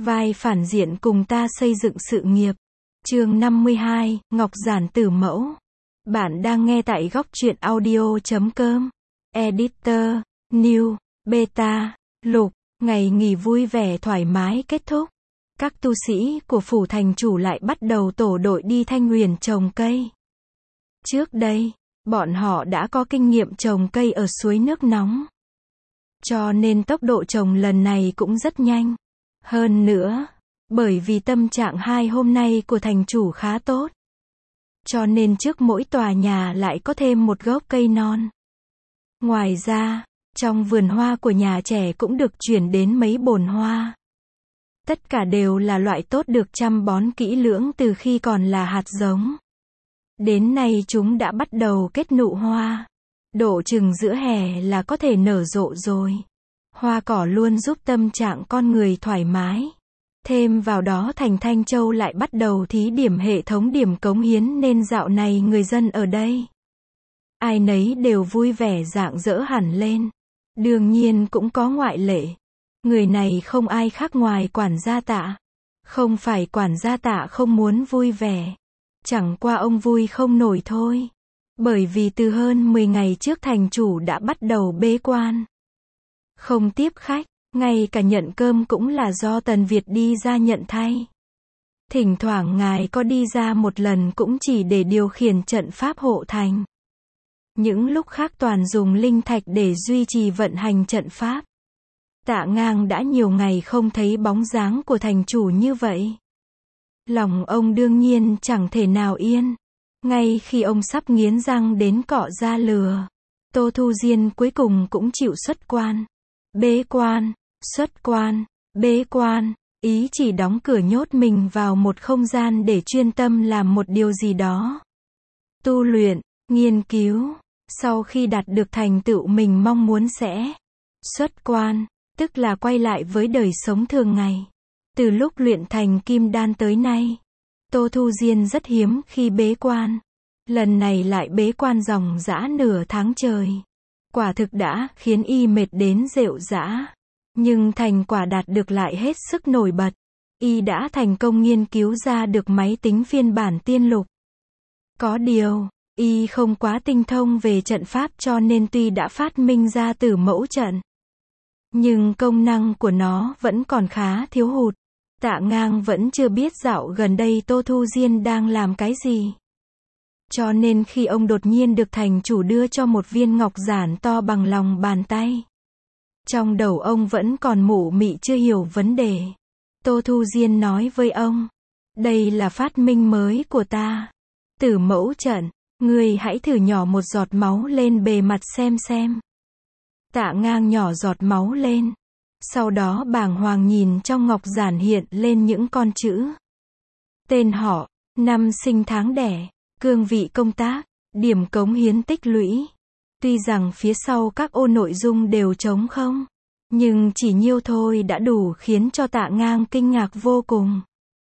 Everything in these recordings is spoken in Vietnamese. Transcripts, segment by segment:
Vai phản diện cùng ta xây dựng sự nghiệp. Chương 52, Ngọc Giản Tử Mẫu. Bạn đang nghe tại góc truyện audio.com. Editor, New, Beta, Lục. Ngày nghỉ vui vẻ thoải mái kết thúc. Các tu sĩ của phủ thành chủ lại bắt đầu tổ đội đi Thanh Huyền trồng cây. Trước đây, bọn họ đã có kinh nghiệm trồng cây ở suối nước nóng. Cho nên tốc độ trồng lần này cũng rất nhanh. Hơn nữa, bởi vì tâm trạng 2 hôm nay của thành chủ khá tốt. Cho nên trước mỗi tòa nhà lại có thêm một gốc cây non. Ngoài ra, trong vườn hoa của nhà trẻ cũng được chuyển đến mấy bồn hoa. Tất cả đều là loại tốt được chăm bón kỹ lưỡng từ khi còn là hạt giống. Đến nay chúng đã bắt đầu kết nụ hoa. Độ chừng giữa hè là có thể nở rộ rồi. Hoa cỏ luôn giúp tâm trạng con người thoải mái. Thêm vào đó thành Thanh Châu lại bắt đầu thí điểm hệ thống điểm cống hiến nên dạo này người dân ở đây, ai nấy đều vui vẻ rạng rỡ hẳn lên. Đương nhiên cũng có ngoại lệ. Người này không ai khác ngoài quản gia Tạ. Không phải quản gia Tạ không muốn vui vẻ. Chẳng qua ông vui không nổi thôi. Bởi vì từ hơn 10 ngày trước thành chủ đã bắt đầu bế quan. Không tiếp khách, ngay cả nhận cơm cũng là do Tần Việt đi ra nhận thay. Thỉnh thoảng ngài có đi ra một lần cũng chỉ để điều khiển trận pháp hộ thành. Những lúc khác toàn dùng linh thạch để duy trì vận hành trận pháp. Tạ Ngang đã nhiều ngày không thấy bóng dáng của thành chủ như vậy. Lòng ông đương nhiên chẳng thể nào yên. Ngay khi ông sắp nghiến răng đến cọ da lừa, Tô Thu Diên cuối cùng cũng chịu xuất quan. Bế quan, xuất quan, bế quan, ý chỉ đóng cửa nhốt mình vào một không gian để chuyên tâm làm một điều gì đó. Tu luyện, nghiên cứu, sau khi đạt được thành tựu mình mong muốn sẽ xuất quan, tức là quay lại với đời sống thường ngày. Từ lúc luyện thành kim đan tới nay, Tô Thu Diên rất hiếm khi bế quan. Lần này lại bế quan ròng rã nửa tháng trời. Quả thực đã khiến y mệt đến rệu rã. Nhưng thành quả đạt được lại hết sức nổi bật. Y đã thành công nghiên cứu ra được máy tính phiên bản tiên lục. Có điều, y không quá tinh thông về trận pháp cho nên tuy đã phát minh ra Tử Mẫu trận, nhưng công năng của nó vẫn còn khá thiếu hụt. Tạ Ngang vẫn chưa biết dạo gần đây Tô Thu Diên đang làm cái gì. Cho nên khi ông đột nhiên được thành chủ đưa cho một viên ngọc giản to bằng lòng bàn tay, trong đầu ông vẫn còn mụ mị chưa hiểu vấn đề. Tô Thu Diên nói với ông, đây là phát minh mới của ta. Tử Mẫu trận, ngươi hãy thử nhỏ một giọt máu lên bề mặt xem. Tạ Ngang nhỏ giọt máu lên. Sau đó bàng hoàng nhìn trong ngọc giản hiện lên những con chữ. Tên họ, năm sinh tháng đẻ, cương vị công tác, điểm cống hiến tích lũy. Tuy rằng phía sau các ô nội dung đều trống không, nhưng chỉ nhiêu thôi đã đủ khiến cho Tạ Ngang kinh ngạc vô cùng.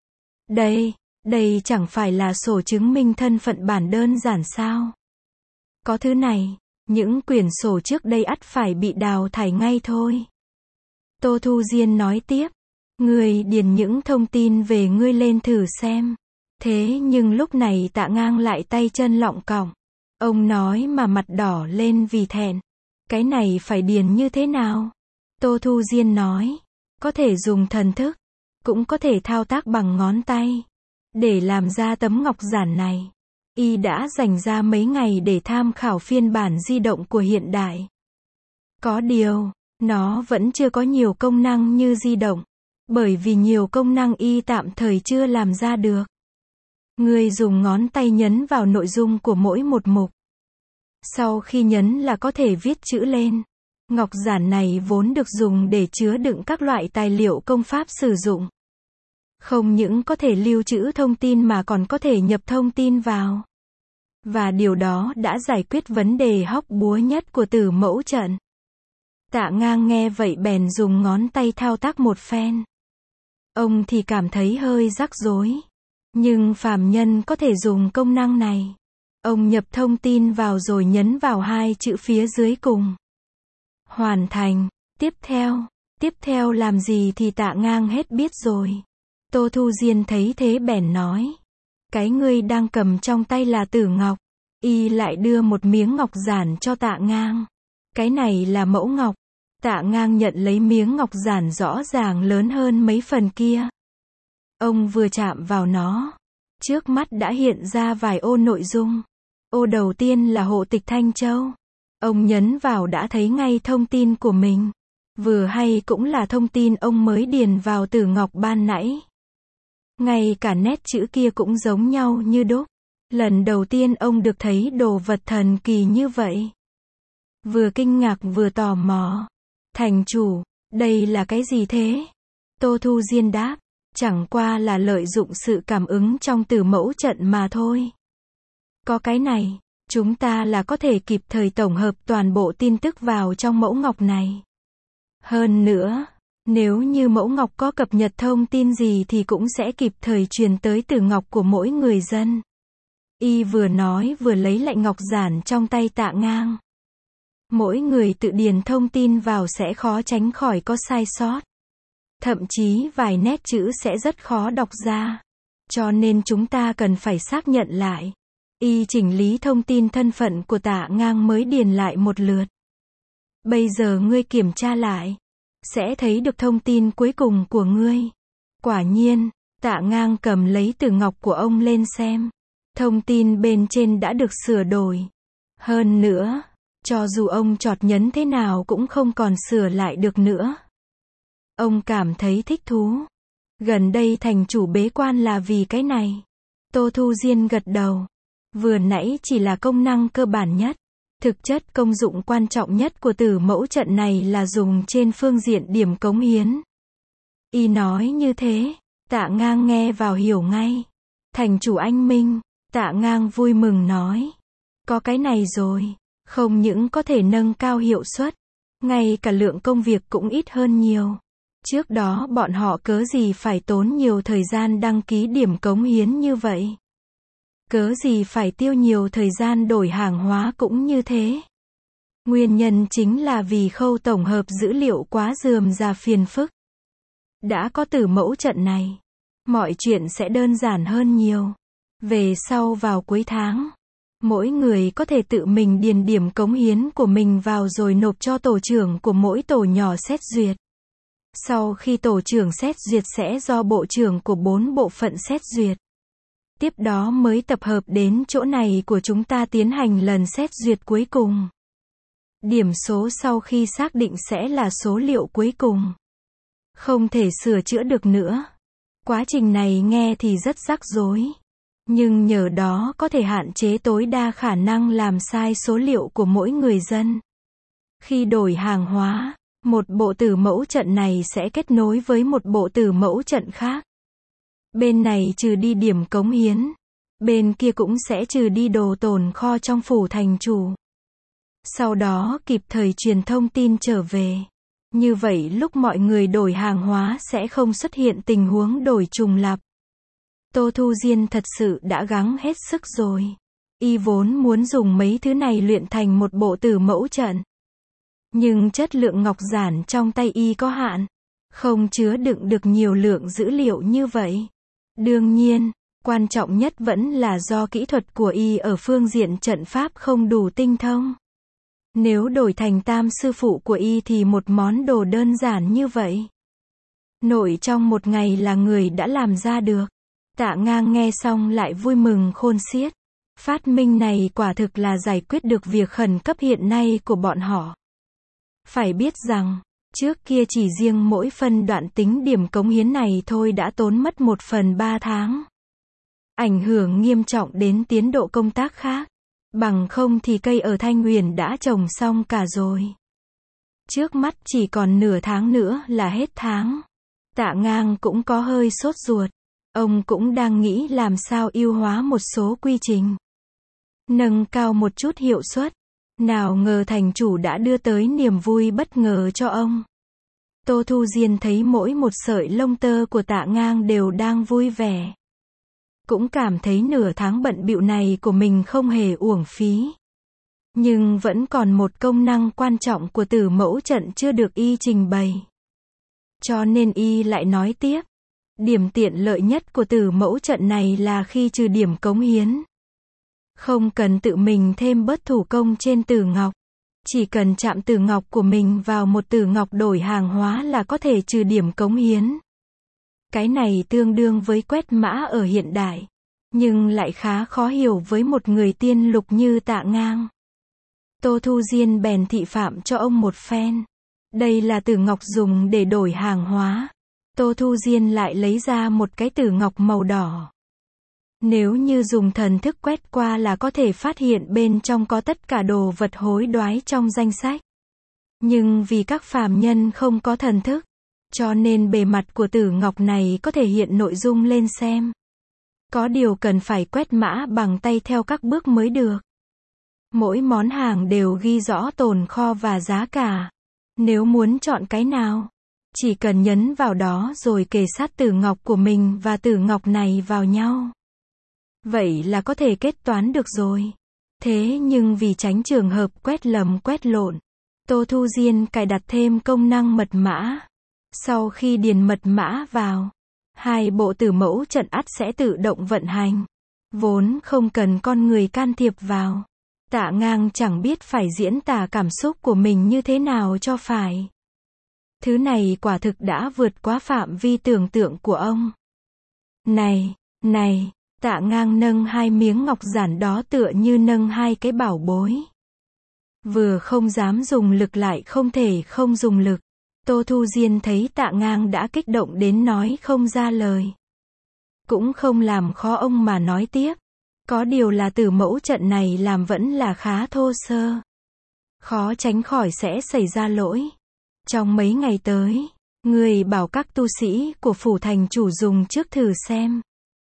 Đây chẳng phải là sổ chứng minh thân phận bản đơn giản sao? Có thứ này, những quyển sổ trước đây ắt phải bị đào thải ngay thôi. Tô Thu Diên nói tiếp, ngươi điền những thông tin về ngươi lên thử xem. Thế nhưng lúc này Tạ Ngang lại tay chân lọng cọng. Ông nói mà mặt đỏ lên vì thẹn. Cái này phải điền như thế nào? Tô Thu Diên nói, có thể dùng thần thức, cũng có thể thao tác bằng ngón tay. Để làm ra tấm ngọc giản này, y đã dành ra mấy ngày để tham khảo phiên bản di động của hiện đại. Có điều, nó vẫn chưa có nhiều công năng như di động, bởi vì nhiều công năng y tạm thời chưa làm ra được. Người dùng ngón tay nhấn vào nội dung của mỗi một mục. Sau khi nhấn là có thể viết chữ lên. Ngọc giản này vốn được dùng để chứa đựng các loại tài liệu công pháp sử dụng. Không những có thể lưu trữ thông tin mà còn có thể nhập thông tin vào. Và điều đó đã giải quyết vấn đề hóc búa nhất của Tử Mẫu trận. Tạ Ngang nghe vậy bèn dùng ngón tay thao tác một phen. Ông thì cảm thấy hơi rắc rối. Nhưng phàm nhân có thể dùng công năng này. Ông nhập thông tin vào rồi nhấn vào 2 chữ phía dưới cùng. Hoàn thành. Tiếp Tiếp theo làm gì thì Tạ Ngang hết biết rồi. Tô Thu Diên thấy thế bèn nói. Cái ngươi đang cầm trong tay là tử ngọc. Y lại đưa một miếng ngọc giản cho Tạ Ngang. Cái này là mẫu ngọc. Tạ Ngang nhận lấy miếng ngọc giản rõ ràng lớn hơn mấy phần kia. Ông vừa chạm vào nó, trước mắt đã hiện ra vài ô nội dung. Ô đầu tiên là hộ tịch Thanh Châu. Ông nhấn vào đã thấy ngay thông tin của mình. Vừa hay cũng là thông tin ông mới điền vào tử ngọc ban nãy. Ngay cả nét chữ kia cũng giống nhau như đúc. Lần đầu tiên ông được thấy đồ vật thần kỳ như vậy. Vừa kinh ngạc vừa tò mò. Thành chủ, đây là cái gì thế? Tô Thu Diên đáp. Chẳng qua là lợi dụng sự cảm ứng trong tử mẫu trận mà thôi. Có cái này, chúng ta là có thể kịp thời tổng hợp toàn bộ tin tức vào trong mẫu ngọc này. Hơn nữa, nếu như mẫu ngọc có cập nhật thông tin gì thì cũng sẽ kịp thời truyền tới tử ngọc của mỗi người dân. Y vừa nói vừa lấy lại ngọc giản trong tay Tạ Ngang. Mỗi người tự điền thông tin vào sẽ khó tránh khỏi có sai sót. Thậm chí vài nét chữ sẽ rất khó đọc ra. Cho nên chúng ta cần phải xác nhận lại. Y chỉnh lý thông tin thân phận của Tạ Ngang mới điền lại một lượt. Bây giờ ngươi kiểm tra lại. Sẽ thấy được thông tin cuối cùng của ngươi. Quả nhiên, Tạ Ngang cầm lấy tử ngọc của ông lên xem. Thông tin bên trên đã được sửa đổi. Hơn nữa, cho dù ông chọt nhấn thế nào cũng không còn sửa lại được nữa. Ông cảm thấy thích thú. Gần đây thành chủ bế quan là vì cái này. Tô Thu Diên gật đầu. Vừa nãy chỉ là công năng cơ bản nhất. Thực chất công dụng quan trọng nhất của tử mẫu trận này là dùng trên phương diện điểm cống hiến. Y nói như thế, Tạ Ngang nghe vào hiểu ngay. Thành chủ anh minh, Tạ Ngang vui mừng nói. Có cái này rồi, không những có thể nâng cao hiệu suất, ngay cả lượng công việc cũng ít hơn nhiều. Trước đó bọn họ cớ gì phải tốn nhiều thời gian đăng ký điểm cống hiến như vậy. Cớ gì phải tiêu nhiều thời gian đổi hàng hóa cũng như thế. Nguyên nhân chính là vì khâu tổng hợp dữ liệu quá rườm rà phiền phức. Đã có tử mẫu trận này, mọi chuyện sẽ đơn giản hơn nhiều. Về sau vào cuối tháng, mỗi người có thể tự mình điền điểm cống hiến của mình vào rồi nộp cho tổ trưởng của mỗi tổ nhỏ xét duyệt. Sau khi tổ trưởng xét duyệt sẽ do bộ trưởng của 4 bộ phận xét duyệt. Tiếp đó mới tập hợp đến chỗ này của chúng ta tiến hành lần xét duyệt cuối cùng. Điểm số sau khi xác định sẽ là số liệu cuối cùng. Không thể sửa chữa được nữa. Quá trình này nghe thì rất rắc rối. Nhưng nhờ đó có thể hạn chế tối đa khả năng làm sai số liệu của mỗi người dân. Khi đổi hàng hóa, một bộ tử mẫu trận này sẽ kết nối với một bộ tử mẫu trận khác. Bên này trừ đi điểm cống hiến, bên kia cũng sẽ trừ đi đồ tồn kho trong phủ thành chủ. Sau đó kịp thời truyền thông tin trở về. Như vậy lúc mọi người đổi hàng hóa sẽ không xuất hiện tình huống đổi trùng lặp. Tô Thu Diên thật sự đã gắng hết sức rồi. Y vốn muốn dùng mấy thứ này luyện thành một bộ tử mẫu trận. Nhưng chất lượng ngọc giản trong tay Y có hạn. Không chứa đựng được nhiều lượng dữ liệu như vậy. Đương nhiên, quan trọng nhất vẫn là do kỹ thuật của Y ở phương diện trận pháp không đủ tinh thông. Nếu đổi thành tam sư phụ của Y thì một món đồ đơn giản như vậy, nội trong một ngày là người đã làm ra được. Tạ Ngang nghe xong lại vui mừng khôn xiết. Phát minh này quả thực là giải quyết được việc khẩn cấp hiện nay của bọn họ. Phải biết rằng, trước kia chỉ riêng mỗi phân đoạn tính điểm cống hiến này thôi đã tốn mất 1/3 tháng. Ảnh hưởng nghiêm trọng đến tiến độ công tác khác. Bằng không thì cây ở Thanh Huyền đã trồng xong cả rồi. Trước mắt chỉ còn nửa tháng nữa là hết tháng. Tạ Ngang cũng có hơi sốt ruột. Ông cũng đang nghĩ làm sao ưu hóa một số quy trình, nâng cao một chút hiệu suất. Nào ngờ thành chủ đã đưa tới niềm vui bất ngờ cho ông. Tô Thu Diên thấy mỗi một sợi lông tơ của Tạ Ngang đều đang vui vẻ. Cũng cảm thấy nửa tháng bận bịu này của mình không hề uổng phí. Nhưng vẫn còn một công năng quan trọng của tử mẫu trận chưa được Y trình bày. Cho nên y lại nói tiếp. Điểm tiện lợi nhất của tử mẫu trận này là khi trừ điểm cống hiến. Không cần tự mình thêm bớt thủ công trên tử ngọc. Chỉ cần chạm tử ngọc của mình vào một tử ngọc đổi hàng hóa là có thể trừ điểm cống hiến. Cái này tương đương với quét mã ở hiện đại. Nhưng lại khá khó hiểu với một người tiên lục như Tạ Ngang. Tô Thu Diên bèn thị phạm cho ông một phen. Đây là tử ngọc dùng để đổi hàng hóa. Tô Thu Diên lại lấy ra một cái tử ngọc màu đỏ. Nếu như dùng thần thức quét qua là có thể phát hiện bên trong có tất cả đồ vật hối đoái trong danh sách. Nhưng vì các phàm nhân không có thần thức, cho nên bề mặt của tử ngọc này có thể hiện nội dung lên xem. Có điều cần phải quét mã bằng tay theo các bước mới được. Mỗi món hàng đều ghi rõ tồn kho và giá cả. Nếu muốn chọn cái nào, chỉ cần nhấn vào đó rồi kề sát tử ngọc của mình và tử ngọc này vào nhau. Vậy là có thể kết toán được rồi. Thế nhưng vì tránh trường hợp quét lầm quét lộn, Tô Thu Diên cài đặt thêm công năng mật mã. Sau khi điền mật mã vào, hai bộ tử mẫu trận ắt sẽ tự động vận hành. Vốn không cần con người can thiệp vào. Tạ Ngang chẳng biết phải diễn tả cảm xúc của mình như thế nào cho phải. Thứ này quả thực đã vượt quá phạm vi tưởng tượng của ông. Này, Tạ Ngang nâng hai miếng ngọc giản đó tựa như nâng hai cái bảo bối. Vừa không dám dùng lực lại không thể không dùng lực. Tô Thu Diên thấy Tạ Ngang đã kích động đến nói không ra lời. Cũng không làm khó ông mà nói tiếp. Có điều là tử mẫu trận này làm vẫn là khá thô sơ. Khó tránh khỏi sẽ xảy ra lỗi. Trong mấy ngày tới, người bảo các tu sĩ của phủ thành chủ dùng trước thử xem.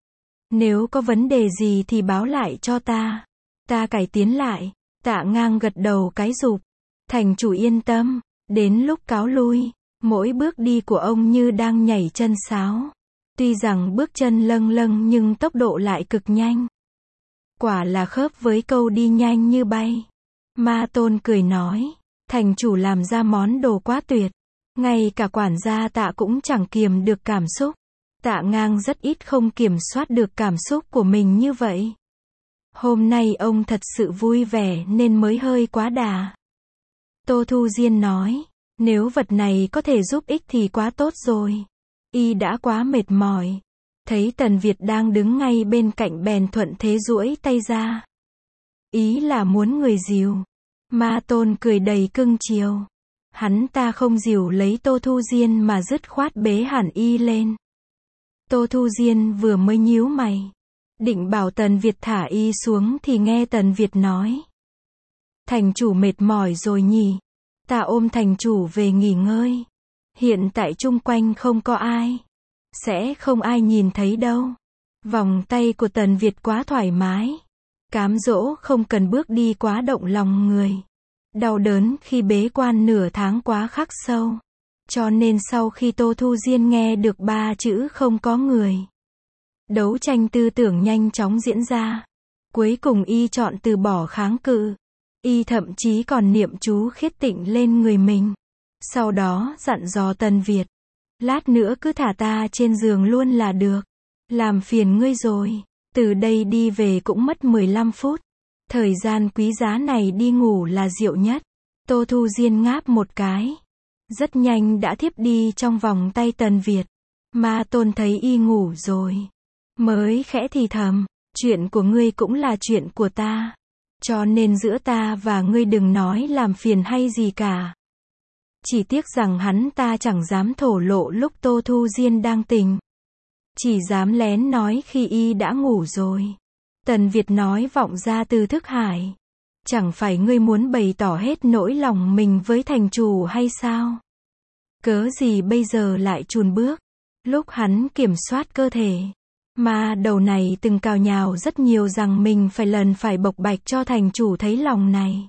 Nếu có vấn đề gì thì báo lại cho ta. Ta cải tiến lại. Tạ Ngang gật đầu cái rụp. Thành chủ yên tâm. Đến lúc cáo lui, mỗi bước đi của ông như đang nhảy chân sáo. Tuy rằng bước chân lâng lâng nhưng tốc độ lại cực nhanh. Quả là khớp với câu đi nhanh như bay. Ma Tôn cười nói. Thành chủ làm ra món đồ quá tuyệt. Ngay cả quản gia Tạ cũng chẳng kiềm được cảm xúc. Tạ Ngang rất ít không kiểm soát được cảm xúc của mình như vậy. Hôm nay ông thật sự vui vẻ nên mới hơi quá đà. Tô Thu Diên nói. Nếu vật này có thể giúp ích thì quá tốt rồi. Y đã quá mệt mỏi. Thấy Tần Việt đang đứng ngay bên cạnh bèn thuận thế duỗi tay ra. Ý là muốn người dìu. Ma Tôn cười đầy cưng chiều. Hắn ta không dìu lấy Tô Thu Diên mà dứt khoát bế hẳn Y lên. Tô Thu Diên vừa mới nhíu mày. Định bảo Tần Việt thả Y xuống thì nghe Tần Việt nói. Thành chủ mệt mỏi rồi nhỉ. Ta ôm thành chủ về nghỉ ngơi. Hiện tại chung quanh không có ai. Sẽ không ai nhìn thấy đâu. Vòng tay của Tần Việt quá thoải mái. Cám dỗ không cần bước đi quá động lòng người. Đau đớn khi bế quan nửa tháng quá khắc sâu. Cho nên sau khi Tô Thu Diên nghe được 3 chữ không có người. Đấu tranh tư tưởng nhanh chóng diễn ra. Cuối cùng Y chọn từ bỏ kháng cự. Y thậm chí còn niệm chú khiết tịnh lên người mình. Sau đó dặn dò Tần Việt. Lát nữa cứ thả ta trên giường luôn là được. Làm phiền ngươi rồi. Từ đây đi về cũng mất 15 phút. Thời gian quý giá này đi ngủ là diệu nhất. Tô Thu Diên ngáp một cái. Rất nhanh đã thiếp đi trong vòng tay Tần Việt. Ma Tôn thấy Y ngủ rồi. Mới khẽ thì thầm. Chuyện của ngươi cũng là chuyện của ta. Cho nên giữa ta và ngươi đừng nói làm phiền hay gì cả. Chỉ tiếc rằng hắn ta chẳng dám thổ lộ lúc Tô Thu Diên đang tỉnh. Chỉ dám lén nói khi Y đã ngủ rồi. Tần Việt nói vọng ra từ thức hải. Chẳng phải ngươi muốn bày tỏ hết nỗi lòng mình với thành chủ hay sao? Cớ gì bây giờ lại chùn bước? Lúc hắn kiểm soát cơ thể. Mà đầu này từng cào nhào rất nhiều rằng mình phải bộc bạch cho thành chủ thấy lòng này.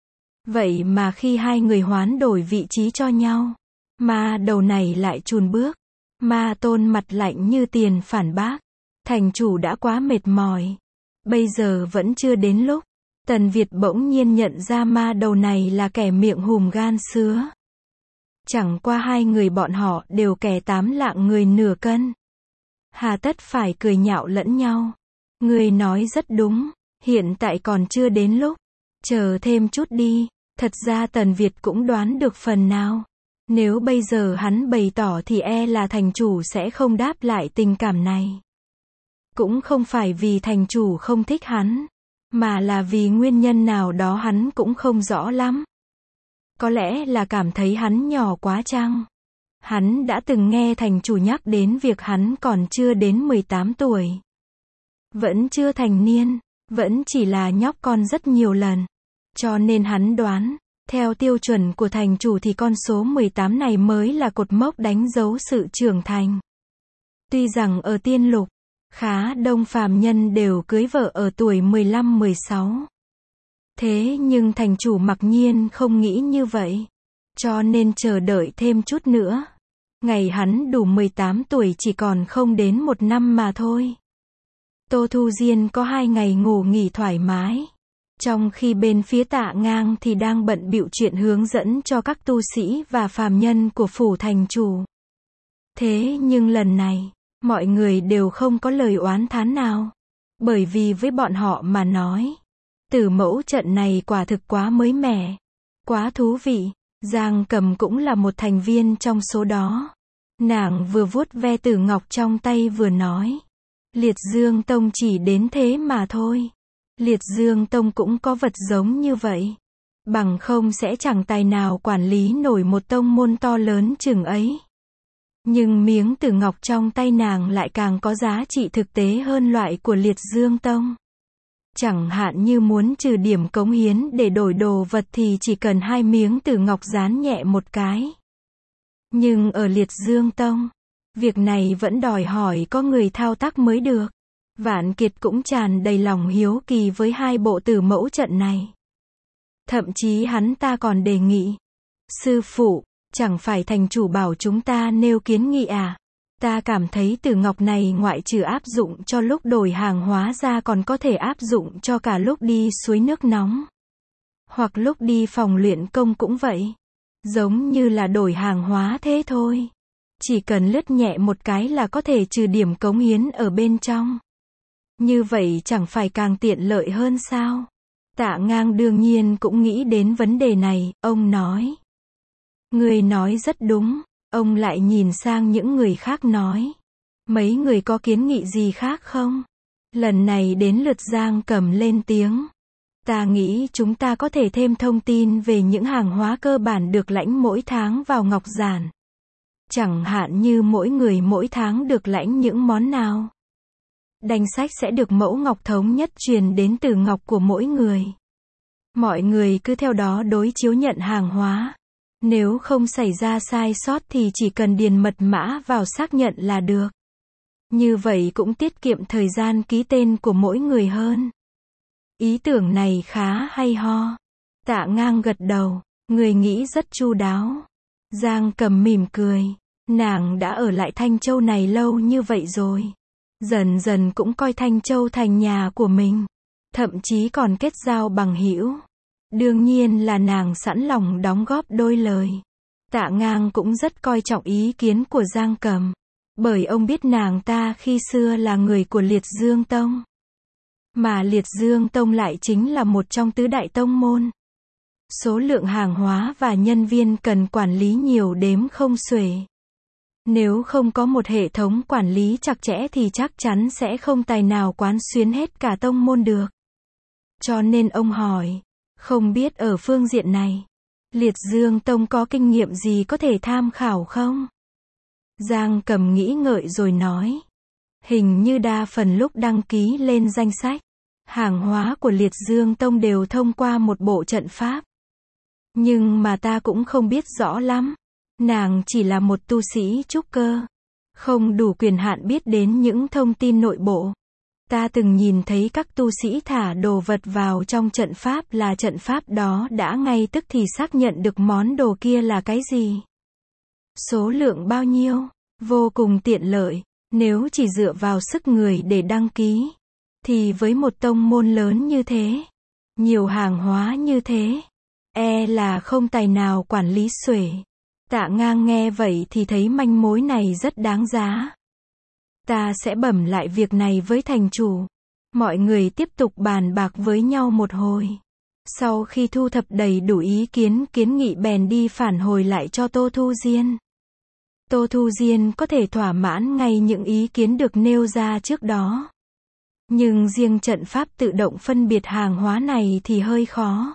Vậy mà khi hai người hoán đổi vị trí cho nhau, mà đầu này lại chùn bước. Ma Tôn mặt lạnh như tiền phản bác. Thành chủ đã quá mệt mỏi. Bây giờ vẫn chưa đến lúc. Tần Việt bỗng nhiên nhận ra ma đầu này là kẻ miệng hùm gan sứa. Chẳng qua hai người bọn họ đều kẻ 8 lạng người nửa cân. Hà tất phải cười nhạo lẫn nhau. Người nói rất đúng, hiện tại còn chưa đến lúc. Chờ thêm chút đi, thật ra Tần Việt cũng đoán được phần nào. Nếu bây giờ hắn bày tỏ thì là thành chủ sẽ không đáp lại tình cảm này. Cũng không phải vì thành chủ không thích hắn, mà là vì nguyên nhân nào đó hắn cũng không rõ lắm. Có lẽ là cảm thấy hắn nhỏ quá chăng? Hắn đã từng nghe thành chủ nhắc đến việc hắn còn chưa đến 18 tuổi. Vẫn chưa thành niên, vẫn chỉ là nhóc con rất nhiều lần. Cho nên hắn đoán, theo tiêu chuẩn của thành chủ thì con số 18 này mới là cột mốc đánh dấu sự trưởng thành. Tuy rằng ở tiên lục, khá đông phàm nhân đều cưới vợ ở tuổi 15-16. Thế nhưng thành chủ mặc nhiên không nghĩ như vậy. Cho nên chờ đợi thêm chút nữa. Ngày hắn đủ 18 tuổi chỉ còn không đến 1 năm mà thôi. Tô Thu Diên có 2 ngày ngủ nghỉ thoải mái. Trong khi bên phía Tạ Ngang thì đang bận bịu chuyện hướng dẫn cho các tu sĩ và phàm nhân của phủ thành chủ. Thế nhưng lần này, mọi người đều không có lời oán thán nào. Bởi vì với bọn họ mà nói, Tử Mẫu trận này quả thực quá mới mẻ, quá thú vị. Giang Cầm cũng là một thành viên trong số đó. Nàng vừa vuốt ve Tử Ngọc trong tay vừa nói. Liệt Dương Tông chỉ đến thế mà thôi. Liệt Dương Tông cũng có vật giống như vậy. Bằng không sẽ chẳng tài nào quản lý nổi một tông môn to lớn chừng ấy. Nhưng miếng Tử Ngọc trong tay nàng lại càng có giá trị thực tế hơn loại của Liệt Dương Tông. Chẳng hạn như muốn trừ điểm cống hiến để đổi đồ vật thì chỉ cần 2 miếng Tử Ngọc dán nhẹ một cái. Nhưng ở Liệt Dương Tông, việc này vẫn đòi hỏi có người thao tác mới được. Vạn Kiệt cũng tràn đầy lòng hiếu kỳ với 2 bộ Tử Mẫu trận này. Thậm chí hắn ta còn đề nghị. Sư phụ, chẳng phải thành chủ bảo chúng ta nêu kiến nghị à? Ta cảm thấy Tử Ngọc này ngoại trừ áp dụng cho lúc đổi hàng hóa ra còn có thể áp dụng cho cả lúc đi suối nước nóng. Hoặc lúc đi phòng luyện công cũng vậy. Giống như là đổi hàng hóa thế thôi. Chỉ cần lướt nhẹ một cái là có thể trừ điểm cống hiến ở bên trong. Như vậy chẳng phải càng tiện lợi hơn sao? Tạ Ngang đương nhiên cũng nghĩ đến vấn đề này, ông nói. Người nói rất đúng, ông lại nhìn sang những người khác nói. Mấy người có kiến nghị gì khác không? Lần này đến lượt Giang Cầm lên tiếng. Ta nghĩ chúng ta có thể thêm thông tin về những hàng hóa cơ bản được lãnh mỗi tháng vào ngọc giản. Chẳng hạn như mỗi người mỗi tháng được lãnh những món nào. Danh sách sẽ được mẫu ngọc thống nhất truyền đến từ ngọc của mỗi người. Mọi người cứ theo đó đối chiếu nhận hàng hóa. Nếu không xảy ra sai sót thì chỉ cần điền mật mã vào xác nhận là được. Như vậy cũng tiết kiệm thời gian ký tên của mỗi người hơn. Ý tưởng này khá hay ho. Tạ Ngang gật đầu, người nghĩ rất chu đáo. Giang Cầm mỉm cười. Nàng đã ở lại Thanh Châu này lâu như vậy rồi. Dần dần cũng coi Thanh Châu thành nhà của mình. Thậm chí còn kết giao bằng hữu. Đương nhiên là nàng sẵn lòng đóng góp đôi lời. Tạ Ngang cũng rất coi trọng ý kiến của Giang Cầm. Bởi ông biết nàng ta khi xưa là người của Liệt Dương Tông. Mà Liệt Dương Tông lại chính là một trong tứ đại tông môn. Số lượng hàng hóa và nhân viên cần quản lý nhiều đếm không xuể. Nếu không có một hệ thống quản lý chặt chẽ thì chắc chắn sẽ không tài nào quán xuyến hết cả tông môn được. Cho nên ông hỏi, không biết ở phương diện này, Liệt Dương Tông có kinh nghiệm gì có thể tham khảo không? Giang Cầm nghĩ ngợi rồi nói, hình như đa phần lúc đăng ký lên danh sách, hàng hóa của Liệt Dương Tông đều thông qua một bộ trận pháp. Nhưng mà ta cũng không biết rõ lắm. Nàng chỉ là một tu sĩ trúc cơ, không đủ quyền hạn biết đến những thông tin nội bộ. Ta từng nhìn thấy các tu sĩ thả đồ vật vào trong trận pháp là trận pháp đó đã ngay tức thì xác nhận được món đồ kia là cái gì. Số lượng bao nhiêu, vô cùng tiện lợi. Nếu chỉ dựa vào sức người để đăng ký, thì với một tông môn lớn như thế, nhiều hàng hóa như thế, là không tài nào quản lý xuể. Tạ Ngang nghe vậy thì thấy manh mối này rất đáng giá. Ta sẽ bẩm lại việc này với thành chủ. Mọi người tiếp tục bàn bạc với nhau một hồi. Sau khi thu thập đầy đủ ý kiến kiến nghị bèn đi phản hồi lại cho Tô Thu Diên. Tô Thu Diên có thể thỏa mãn ngay những ý kiến được nêu ra trước đó. Nhưng riêng trận pháp tự động phân biệt hàng hóa này thì hơi khó.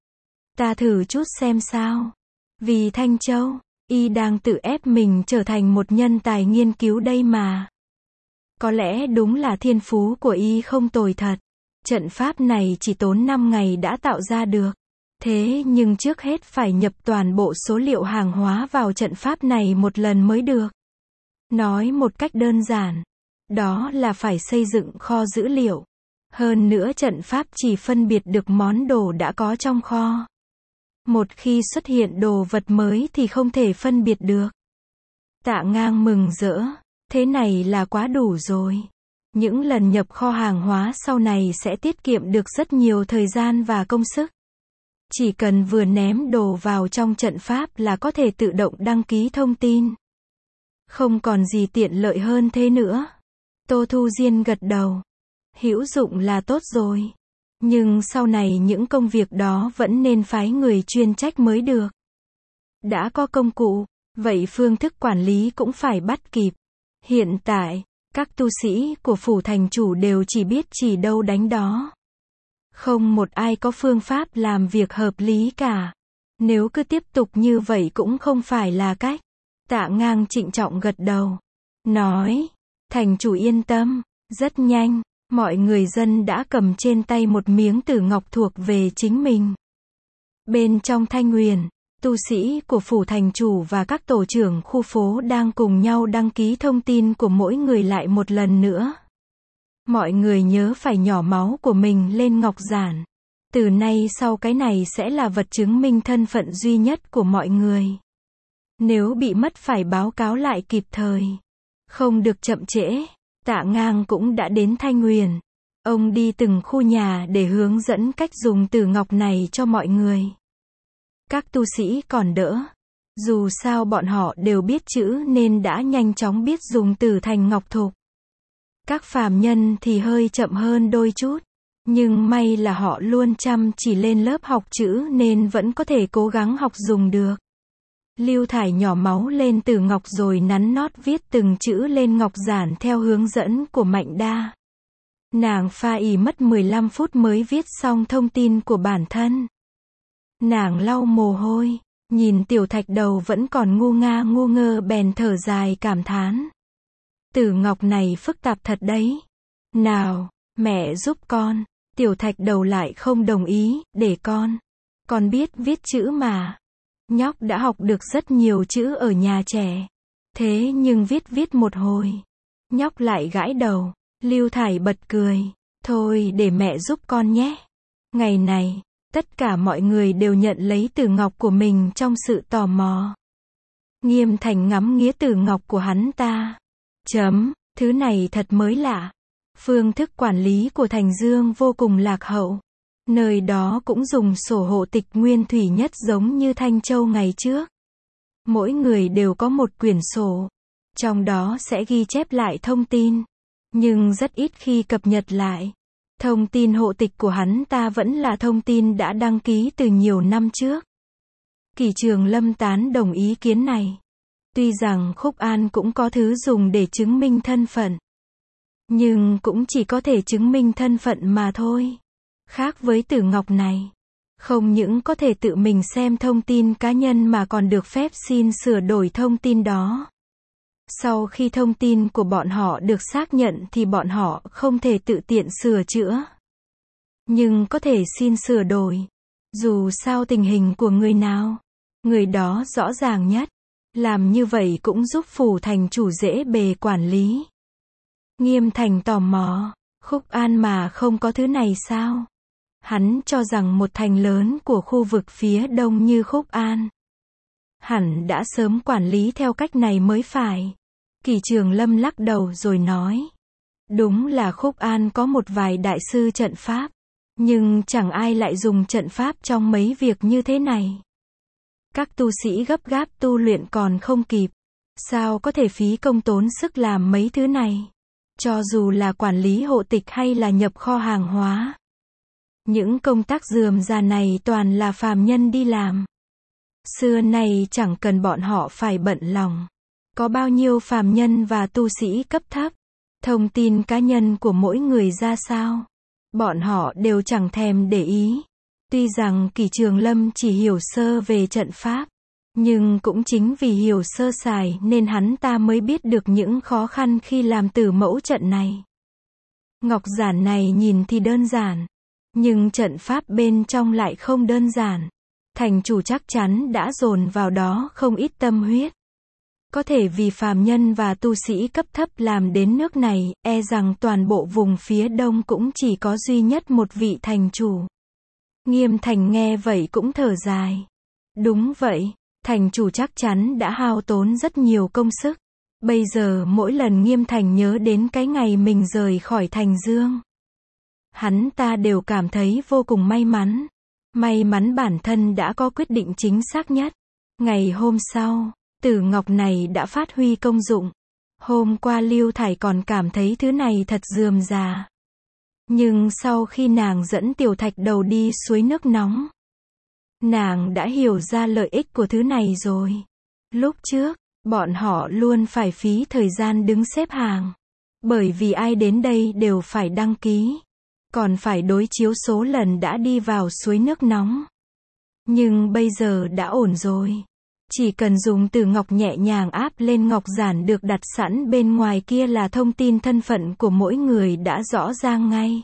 Ta thử chút xem sao. Vì Thanh Châu, y đang tự ép mình trở thành một nhân tài nghiên cứu đây mà. Có lẽ đúng là thiên phú của y không tồi thật. Trận pháp này chỉ tốn 5 ngày đã tạo ra được. Thế nhưng trước hết phải nhập toàn bộ số liệu hàng hóa vào trận pháp này một lần mới được. Nói một cách đơn giản, đó là phải xây dựng kho dữ liệu. Hơn nữa trận pháp chỉ phân biệt được món đồ đã có trong kho. Một khi xuất hiện đồ vật mới thì không thể phân biệt được. Tạ Ngang mừng rỡ, thế này là quá đủ rồi. Những lần nhập kho hàng hóa sau này sẽ tiết kiệm được rất nhiều thời gian và công sức. Chỉ cần vừa ném đồ vào trong trận pháp là có thể tự động đăng ký thông tin. Không còn gì tiện lợi hơn thế nữa. Tô Thu Diên gật đầu. Hữu dụng là tốt rồi. Nhưng sau này những công việc đó vẫn nên phái người chuyên trách mới được. Đã có công cụ, vậy phương thức quản lý cũng phải bắt kịp. Hiện tại, các tu sĩ của phủ thành chủ đều chỉ biết chỉ đâu đánh đó. Không một ai có phương pháp làm việc hợp lý cả. Nếu cứ tiếp tục như vậy cũng không phải là cách. Tạ Ngang trịnh trọng gật đầu. Nói, thành chủ yên tâm, rất nhanh, mọi người dân đã cầm trên tay một miếng tử ngọc thuộc về chính mình. Bên trong Thanh Huyền, tu sĩ của phủ thành chủ và các tổ trưởng khu phố đang cùng nhau đăng ký thông tin của mỗi người lại một lần nữa. Mọi người nhớ phải nhỏ máu của mình lên ngọc giản. Từ nay sau cái này sẽ là vật chứng minh thân phận duy nhất của mọi người. Nếu bị mất phải báo cáo lại kịp thời. Không được chậm trễ. Tạ Ngang cũng đã đến Thanh Huyền. Ông đi từng khu nhà để hướng dẫn cách dùng tử ngọc này cho mọi người. Các tu sĩ còn đỡ. Dù sao bọn họ đều biết chữ nên đã nhanh chóng biết dùng tử thành ngọc thục. Các phàm nhân thì hơi chậm hơn đôi chút. Nhưng may là họ luôn chăm chỉ lên lớp học chữ nên vẫn có thể cố gắng học dùng được. Lưu Thải nhỏ máu lên tử ngọc rồi nắn nót viết từng chữ lên ngọc giản theo hướng dẫn của Mạnh Đa. Nàng pha ỉ mất 15 phút mới viết xong thông tin của bản thân. Nàng lau mồ hôi, nhìn tiểu thạch đầu vẫn còn ngu ngơ bèn thở dài cảm thán. Tử ngọc này phức tạp thật đấy. Nào, mẹ giúp con. Tiểu thạch đầu lại không đồng ý, để con biết viết chữ mà. Nhóc đã học được rất nhiều chữ ở nhà trẻ. Thế nhưng viết một hồi. Nhóc lại gãi đầu. Lưu Thải bật cười. Thôi để mẹ giúp con nhé. Ngày này, tất cả mọi người đều nhận lấy tử ngọc của mình trong sự tò mò. Nghiêm Thành ngắm nghía tử ngọc của hắn ta. Thứ này thật mới lạ. Phương thức quản lý của Thành Dương vô cùng lạc hậu. Nơi đó cũng dùng sổ hộ tịch nguyên thủy nhất giống như Thanh Châu ngày trước. Mỗi người đều có một quyển sổ. Trong đó sẽ ghi chép lại thông tin. Nhưng rất ít khi cập nhật lại. Thông tin hộ tịch của hắn ta vẫn là thông tin đã đăng ký từ nhiều năm trước. Kỷ Trường Lâm tán đồng ý kiến này. Tuy rằng Khúc An cũng có thứ dùng để chứng minh thân phận. Nhưng cũng chỉ có thể chứng minh thân phận mà thôi. Khác với tử ngọc này. Không những có thể tự mình xem thông tin cá nhân mà còn được phép xin sửa đổi thông tin đó. Sau khi thông tin của bọn họ được xác nhận thì bọn họ không thể tự tiện sửa chữa. Nhưng có thể xin sửa đổi. Dù sao tình hình của người nào, người đó rõ ràng nhất. Làm như vậy cũng giúp phủ thành chủ dễ bề quản lý. Nghiêm Thành tò mò, Khúc An mà không có thứ này sao? Hắn cho rằng một thành lớn của khu vực phía đông như Khúc An hẳn đã sớm quản lý theo cách này mới phải. Kỷ Trường Lâm lắc đầu rồi nói. Đúng là Khúc An có một vài đại sư trận pháp. Nhưng chẳng ai lại dùng trận pháp trong mấy việc như thế này. Các tu sĩ gấp gáp tu luyện còn không kịp. Sao có thể phí công tốn sức làm mấy thứ này? Cho dù là quản lý hộ tịch hay là nhập kho hàng hóa. Những công tác rườm rà này toàn là phàm nhân đi làm. Xưa nay chẳng cần bọn họ phải bận lòng. Có bao nhiêu phàm nhân và tu sĩ cấp thấp. Thông tin cá nhân của mỗi người ra sao? Bọn họ đều chẳng thèm để ý. Tuy rằng Kỷ Trường Lâm chỉ hiểu sơ về trận pháp. Nhưng cũng chính vì hiểu sơ sài nên hắn ta mới biết được những khó khăn khi làm tử mẫu trận này. Ngọc giản này nhìn thì đơn giản. Nhưng trận pháp bên trong lại không đơn giản. Thành chủ chắc chắn đã dồn vào đó không ít tâm huyết. Có thể vì phàm nhân và tu sĩ cấp thấp làm đến nước này, e rằng toàn bộ vùng phía đông cũng chỉ có duy nhất một vị thành chủ. Nghiêm Thành nghe vậy cũng thở dài. Đúng vậy, thành chủ chắc chắn đã hao tốn rất nhiều công sức. Bây giờ mỗi lần Nghiêm Thành nhớ đến cái ngày mình rời khỏi Thành Dương, hắn ta đều cảm thấy vô cùng may mắn. May mắn bản thân đã có quyết định chính xác nhất. Ngày hôm sau, tử ngọc này đã phát huy công dụng. Hôm qua Lưu Thải còn cảm thấy thứ này thật rườm rà. Nhưng sau khi nàng dẫn Tiểu Thạch Đầu đi suối nước nóng, nàng đã hiểu ra lợi ích của thứ này rồi. Lúc trước, bọn họ luôn phải phí thời gian đứng xếp hàng. Bởi vì ai đến đây đều phải đăng ký. Còn phải đối chiếu số lần đã đi vào suối nước nóng. Nhưng bây giờ đã ổn rồi. Chỉ cần dùng từ ngọc nhẹ nhàng áp lên ngọc giản được đặt sẵn bên ngoài kia là thông tin thân phận của mỗi người đã rõ ràng ngay.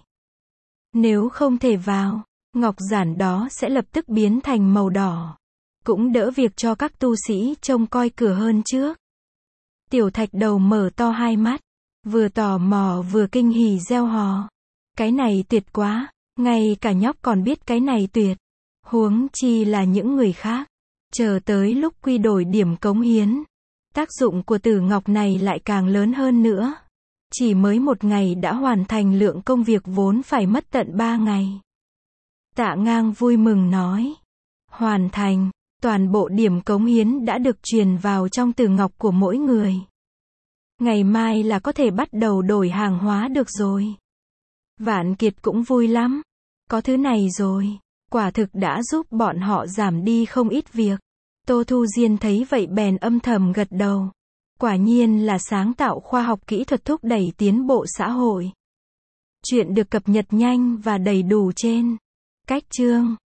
Nếu không thể vào, ngọc giản đó sẽ lập tức biến thành màu đỏ. Cũng đỡ việc cho các tu sĩ trông coi cửa hơn trước. Tiểu Thạch Đầu mở to hai mắt, vừa tò mò vừa kinh hỉ reo hò. Cái này tuyệt quá, ngay cả nhóc còn biết cái này tuyệt. Huống chi là những người khác. Chờ tới lúc quy đổi điểm cống hiến, tác dụng của tử ngọc này lại càng lớn hơn nữa. Chỉ mới một ngày đã hoàn thành lượng công việc vốn phải mất tận 3 ngày. Tạ Ngang vui mừng nói. Hoàn thành, toàn bộ điểm cống hiến đã được truyền vào trong tử ngọc của mỗi người. Ngày mai là có thể bắt đầu đổi hàng hóa được rồi. Vạn Kiệt cũng vui lắm. Có thứ này rồi, quả thực đã giúp bọn họ giảm đi không ít việc. Tô Thu Diên thấy vậy bèn âm thầm gật đầu. Quả nhiên là sáng tạo khoa học kỹ thuật thúc đẩy tiến bộ xã hội. Chuyện được cập nhật nhanh và đầy đủ trên Cách Chương.